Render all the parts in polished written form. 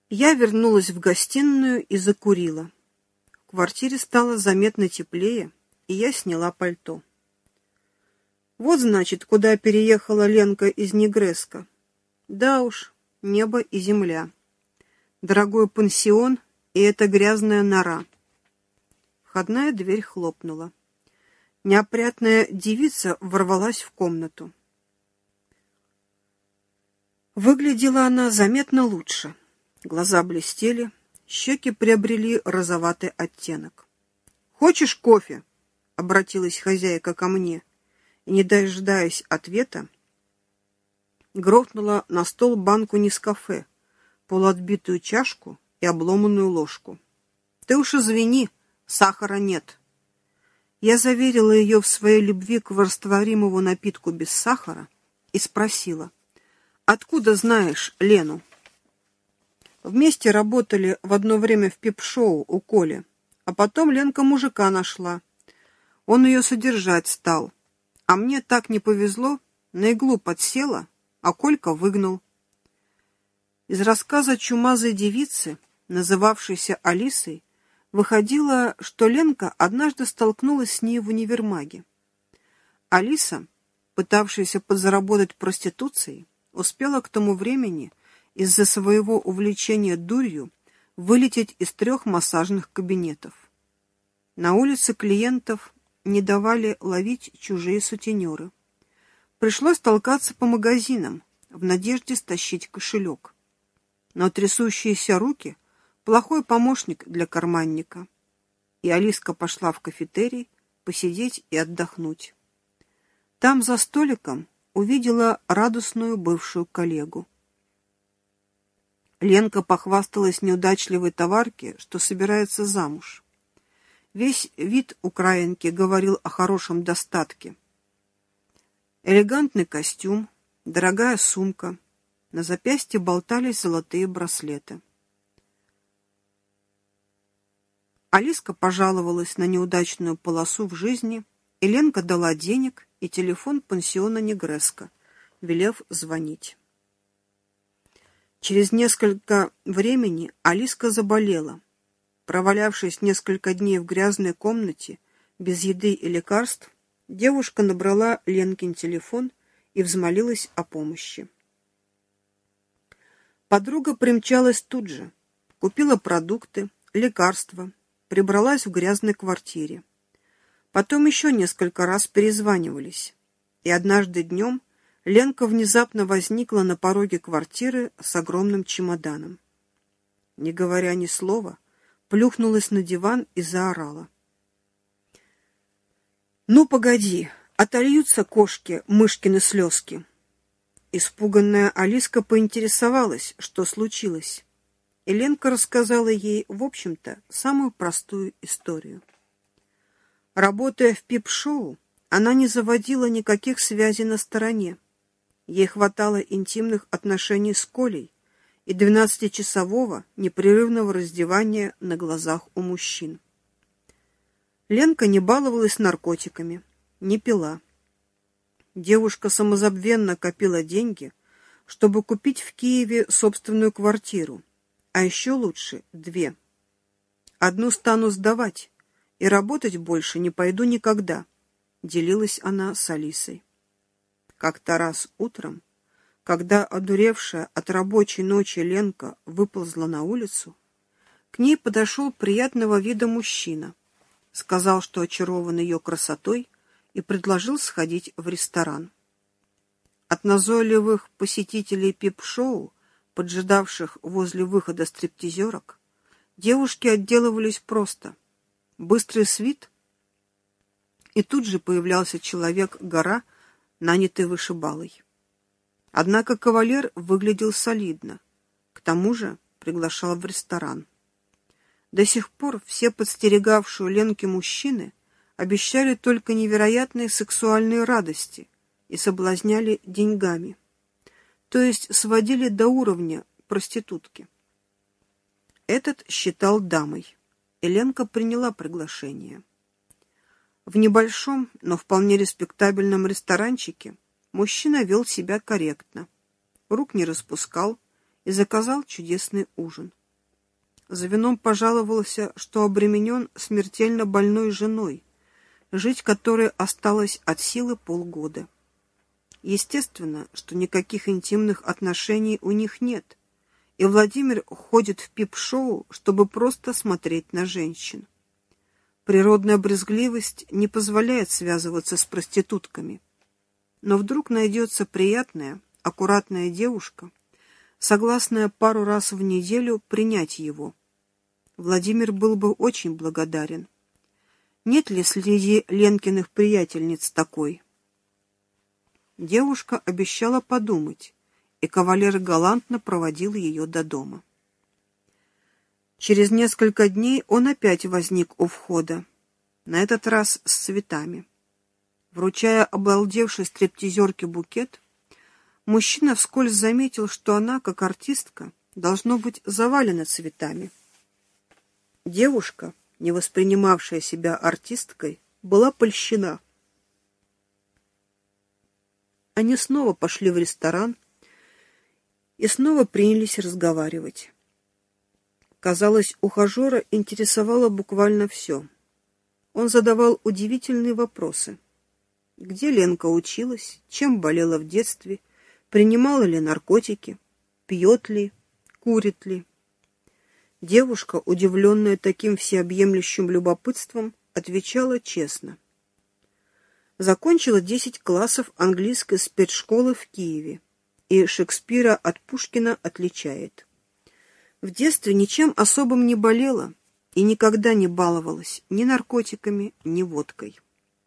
Я вернулась в гостиную и закурила. В квартире стало заметно теплее, и я сняла пальто. Вот, значит, куда переехала Ленка из Негреско. Да уж, небо и земля. Дорогой пансион и эта грязная нора. Входная дверь хлопнула. Неопрятная девица ворвалась в комнату. Выглядела она заметно лучше. Глаза блестели, щеки приобрели розоватый оттенок. «Хочешь кофе?» — обратилась хозяйка ко мне, и, не дожидаясь ответа, грохнула на стол банку Нескафе, полуотбитую чашку и обломанную ложку. «Ты уж извини, сахара нет». Я заверила ее в своей любви к растворимому напитку без сахара и спросила: «Откуда знаешь Лену?» Вместе работали в одно время в пип-шоу у Коли, а потом Ленка мужика нашла. Он ее содержать стал. А мне так не повезло, на иглу подсела, а Колька выгнал. Из рассказа чумазой девицы, называвшейся Алисой, выходило, что Ленка однажды столкнулась с ней в универмаге. Алиса, пытавшаяся подзаработать проституцией, успела к тому времени из-за своего увлечения дурью вылететь из 3 массажных кабинетов. На улице клиентов не давали ловить чужие сутенеры. Пришлось толкаться по магазинам в надежде стащить кошелек. Но трясущиеся руки — плохой помощник для карманника. И Алиска пошла в кафетерий посидеть и отдохнуть. Там за столиком увидела радостную бывшую коллегу. Ленка похвасталась неудачливой товарке, что собирается замуж. Весь вид украинки говорил о хорошем достатке. Элегантный костюм, дорогая сумка, на запястье болтались золотые браслеты. Алиска пожаловалась на неудачную полосу в жизни, и Ленка дала денег и телефон пансиона Негреско, велев звонить. Через несколько времени Алиска заболела. Провалявшись несколько дней в грязной комнате, без еды и лекарств, девушка набрала Ленкин телефон и взмолилась о помощи. Подруга примчалась тут же, купила продукты, лекарства, прибралась в грязной квартире. Потом еще несколько раз перезванивались, и однажды днем Ленка внезапно возникла на пороге квартиры с огромным чемоданом. Не говоря ни слова, плюхнулась на диван и заорала: «Ну, погоди, отольются кошки мышкины слезки!» Испуганная Алиска поинтересовалась, что случилось, и Ленка рассказала ей, в общем-то, самую простую историю. Работая в пип-шоу, она не заводила никаких связей на стороне. Ей хватало интимных отношений с Колей и 12-часового непрерывного раздевания на глазах у мужчин. Ленка не баловалась наркотиками, не пила. Девушка самозабвенно копила деньги, чтобы купить в Киеве собственную квартиру, а еще лучше 2. Одну стану сдавать, и работать больше не пойду никогда, делилась она с Алисой. Как-то раз утром, когда одуревшая от рабочей ночи Ленка выползла на улицу, к ней подошел приятного вида мужчина, сказал, что очарован ее красотой, и предложил сходить в ресторан. От назойливых посетителей пип-шоу, поджидавших возле выхода стриптизерок, девушки отделывались просто: быстрый свит, и тут же появлялся человек-гора, нанятый вышибалой. Однако кавалер выглядел солидно, к тому же приглашал в ресторан. До сих пор все подстерегавшие Ленке мужчины обещали только невероятные сексуальные радости и соблазняли деньгами, то есть сводили до уровня проститутки. Этот считал дамой, и Ленка приняла приглашение. В небольшом, но вполне респектабельном ресторанчике мужчина вел себя корректно, рук не распускал и заказал чудесный ужин. за вином пожаловался, что обременен смертельно больной женой, жить которой осталось от силы полгода. Естественно, что никаких интимных отношений у них нет, и Владимир ходит в пип-шоу, чтобы просто смотреть на женщин. Природная брезгливость не позволяет связываться с проститутками. Но вдруг найдется приятная, аккуратная девушка, согласная пару раз в неделю принять его. Владимир был бы очень благодарен. Нет ли среди Ленкиных приятельниц такой? Девушка обещала подумать, и кавалер галантно проводил ее до дома. Через несколько дней он опять возник у входа, на этот раз с цветами. Вручая обалдевшей стриптизерке букет, мужчина вскользь заметил, что она, как артистка, должно быть завалена цветами. Девушка, не воспринимавшая себя артисткой, была польщена. Они снова пошли в ресторан и снова принялись разговаривать. Казалось, ухажера интересовало буквально все. Он задавал удивительные вопросы. Где Ленка училась, чем болела в детстве, принимала ли наркотики, пьет ли, курит ли. Девушка, удивленная таким всеобъемлющим любопытством, отвечала честно. Закончила 10 классов английской спецшколы в Киеве, и Шекспира от Пушкина отличает. В детстве ничем особым не болела и никогда не баловалась ни наркотиками, ни водкой.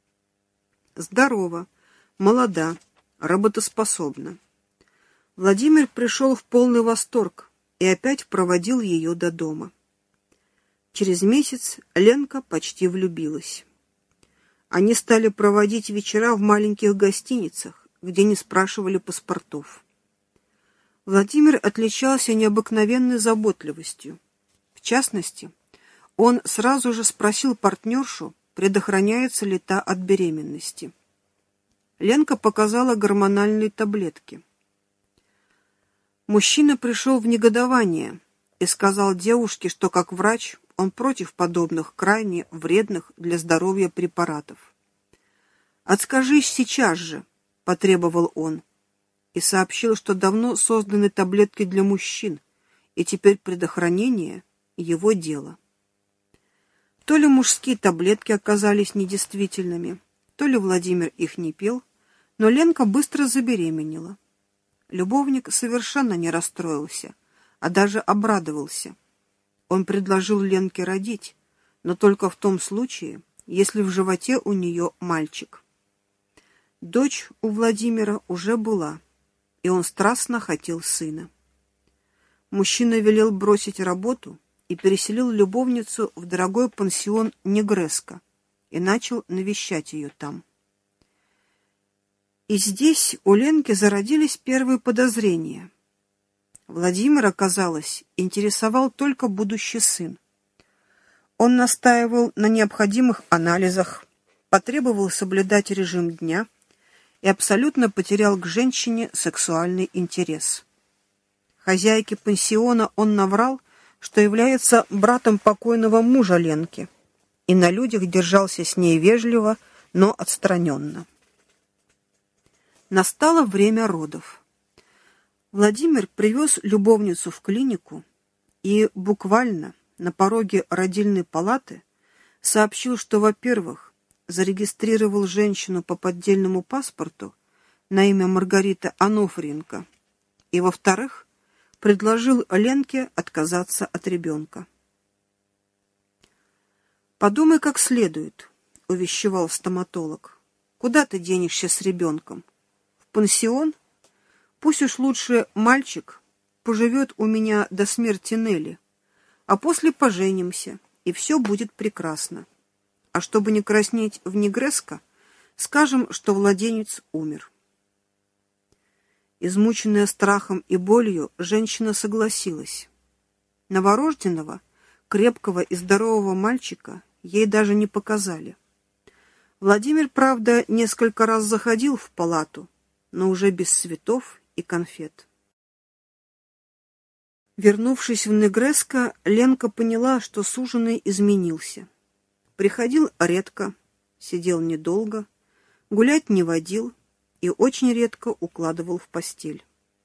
Здорова, молода, работоспособна. Владимир пришел в полный восторг и опять проводил ее до дома. Через месяц Ленка почти влюбилась. Они стали проводить вечера в маленьких гостиницах, где не спрашивали паспортов. Владимир отличался необыкновенной заботливостью. В частности, он сразу же спросил партнершу, предохраняется ли та от беременности. Ленка показала гормональные таблетки. Мужчина пришел в негодование и сказал девушке, что как врач он против подобных крайне вредных для здоровья препаратов. «Отскажись сейчас же», — потребовал он, и сообщил, что давно созданы таблетки для мужчин, и теперь предохранение — его дело. То ли мужские таблетки оказались недействительными, то ли Владимир их не пил, но Ленка быстро забеременела. Любовник совершенно не расстроился, а даже обрадовался. Он предложил Ленке родить, но только в том случае, если в животе у нее мальчик. Дочь у Владимира уже была, и он страстно хотел сына. Мужчина велел бросить работу и переселил любовницу в дорогой пансион Негреско и начал навещать ее там. И здесь у Ленки зародились первые подозрения. Владимира, казалось, интересовал только будущий сын. Он настаивал на необходимых анализах, потребовал соблюдать режим дня и абсолютно потерял к женщине сексуальный интерес. Хозяйке пансиона он наврал, что является братом покойного мужа Ленки, и на людях держался с ней вежливо, но отстраненно. Настало время родов. Владимир привез любовницу в клинику и буквально на пороге родильной палаты сообщил, что, во-первых, зарегистрировал женщину по поддельному паспорту на имя Маргарита Анофриенко, и, во-вторых, предложил Ленке отказаться от ребенка. «Подумай как следует», — увещевал стоматолог. «Куда ты денешься с ребенком? В пансион? Пусть уж лучше мальчик поживет у меня до смерти Нелли, а после поженимся, и все будет прекрасно. А чтобы не краснеть в Негреско, скажем, что младенец умер». Измученная страхом и болью, женщина согласилась. Новорожденного, крепкого и здорового мальчика ей даже не показали. Владимир, правда, несколько раз заходил в палату, но уже без цветов и конфет. Вернувшись в Негреско, Ленка поняла, что суженый изменился. Приходил редко, сидел недолго, гулять не водил и очень редко укладывал в постель.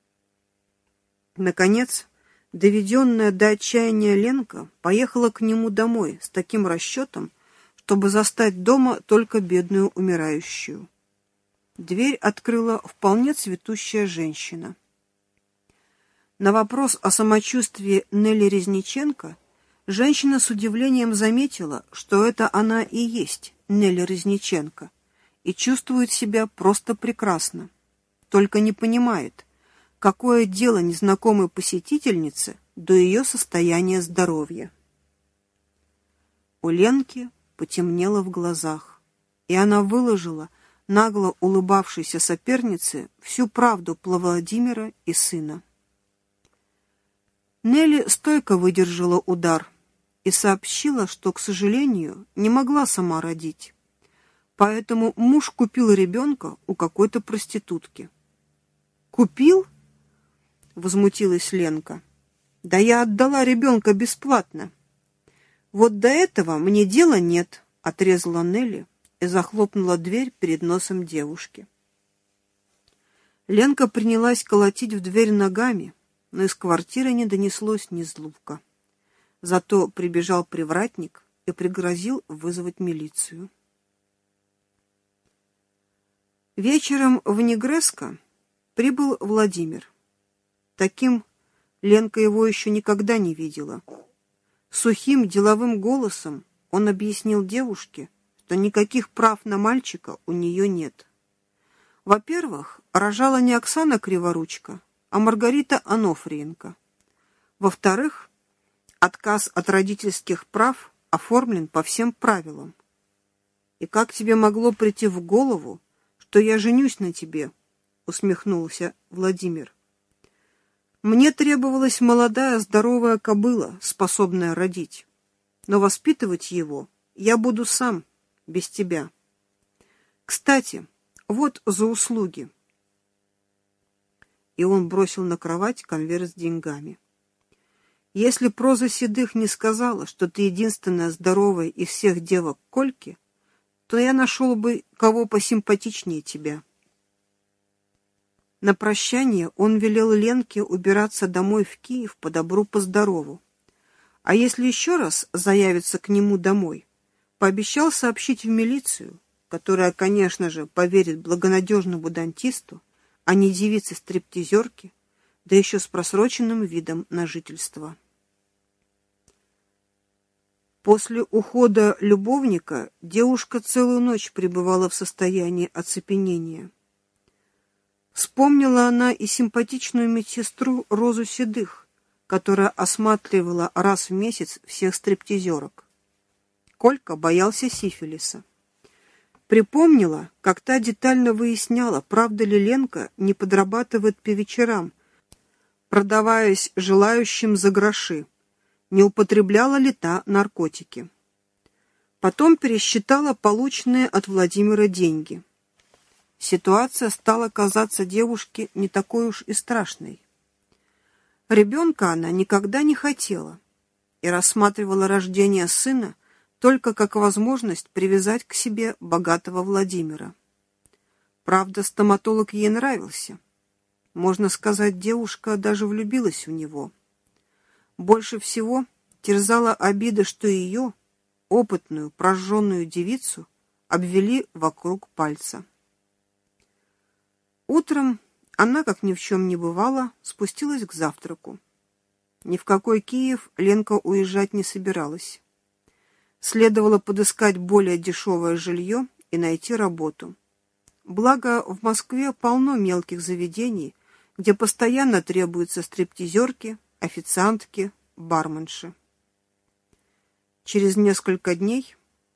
Наконец, доведенная до отчаяния Ленка поехала к нему домой с таким расчетом, чтобы застать дома только бедную умирающую. Дверь открыла вполне цветущая женщина. На вопрос о самочувствии Нелли Резниченко женщина с удивлением заметила, что это она и есть Нелли Резниченко, и чувствует себя просто прекрасно, только не понимает, какое дело незнакомой посетительнице до ее состояния здоровья. У Ленки потемнело в глазах, и она выложила нагло улыбавшейся сопернице всю правду про Владимира и сына. Нелли стойко выдержала удар и сообщила, что, к сожалению, не могла сама родить. Поэтому муж купил ребенка у какой-то проститутки. «Купил?» — возмутилась Ленка. «Да я отдала ребенка бесплатно». «Вот до этого мне дела нет», — отрезала Нелли и захлопнула дверь перед носом девушки. Ленка принялась колотить в дверь ногами, но из квартиры не донеслось ни звука. Зато прибежал привратник и пригрозил вызвать милицию. Вечером в Негреско прибыл Владимир. Таким Ленка его еще никогда не видела. Сухим деловым голосом он объяснил девушке, что никаких прав на мальчика у нее нет. Во-первых, рожала не Оксана Криворучка, а Маргарита Анофриенко. Во-вторых, отказ от родительских прав оформлен по всем правилам. «И как тебе могло прийти в голову, что я женюсь на тебе?» — усмехнулся Владимир. «Мне требовалась молодая здоровая кобыла, способная родить. Но воспитывать его я буду сам, без тебя. Кстати, вот за услуги». И он бросил на кровать конверт с деньгами. «Если проза Седых не сказала, что ты единственная здоровая из всех девок Кольки, то я нашел бы кого посимпатичнее тебя». На прощание он велел Ленке убираться домой в Киев по добру, по здорову. А если еще раз заявится к нему домой, пообещал сообщить в милицию, которая, конечно же, поверит благонадежному дантисту, а не девице-стриптизерке, да еще с просроченным видом на жительство. После ухода любовника девушка целую ночь пребывала в состоянии оцепенения. Вспомнила она и симпатичную медсестру Розу Седых, которая осматривала раз в месяц всех стриптизерок. Колька боялся сифилиса. Припомнила, как та детально выясняла, правда ли Ленка не подрабатывает по вечерам, продаваясь желающим за гроши, не употребляла ли та наркотики. Потом пересчитала полученные от Владимира деньги. Ситуация стала казаться девушке не такой уж и страшной. Ребенка она никогда не хотела и рассматривала рождение сына только как возможность привязать к себе богатого Владимира. Правда, стоматолог ей нравился. Можно сказать, девушка даже влюбилась в него. Больше всего терзала обида, что ее, опытную, прожженную девицу, обвели вокруг пальца. Утром она, как ни в чем не бывало, спустилась к завтраку. Ни в какой Киев Ленка уезжать не собиралась. Следовало подыскать более дешевое жилье и найти работу. Благо, в Москве полно мелких заведений, где постоянно требуются стриптизерки, официантки, барменши. Через несколько дней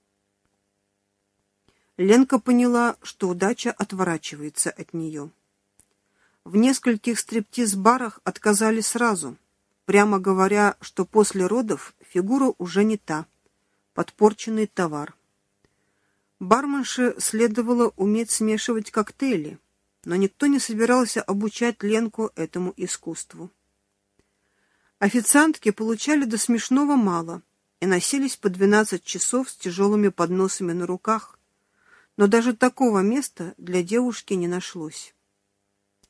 Ленка поняла, что удача отворачивается от нее. В нескольких стриптиз-барах отказали сразу, прямо говоря, что после родов фигура уже не та, подпорченный товар. Барменше следовало уметь смешивать коктейли, но никто не собирался обучать Ленку этому искусству. Официантки получали до смешного мало и носились по 12 часов с тяжелыми подносами на руках, но даже такого места для девушки не нашлось.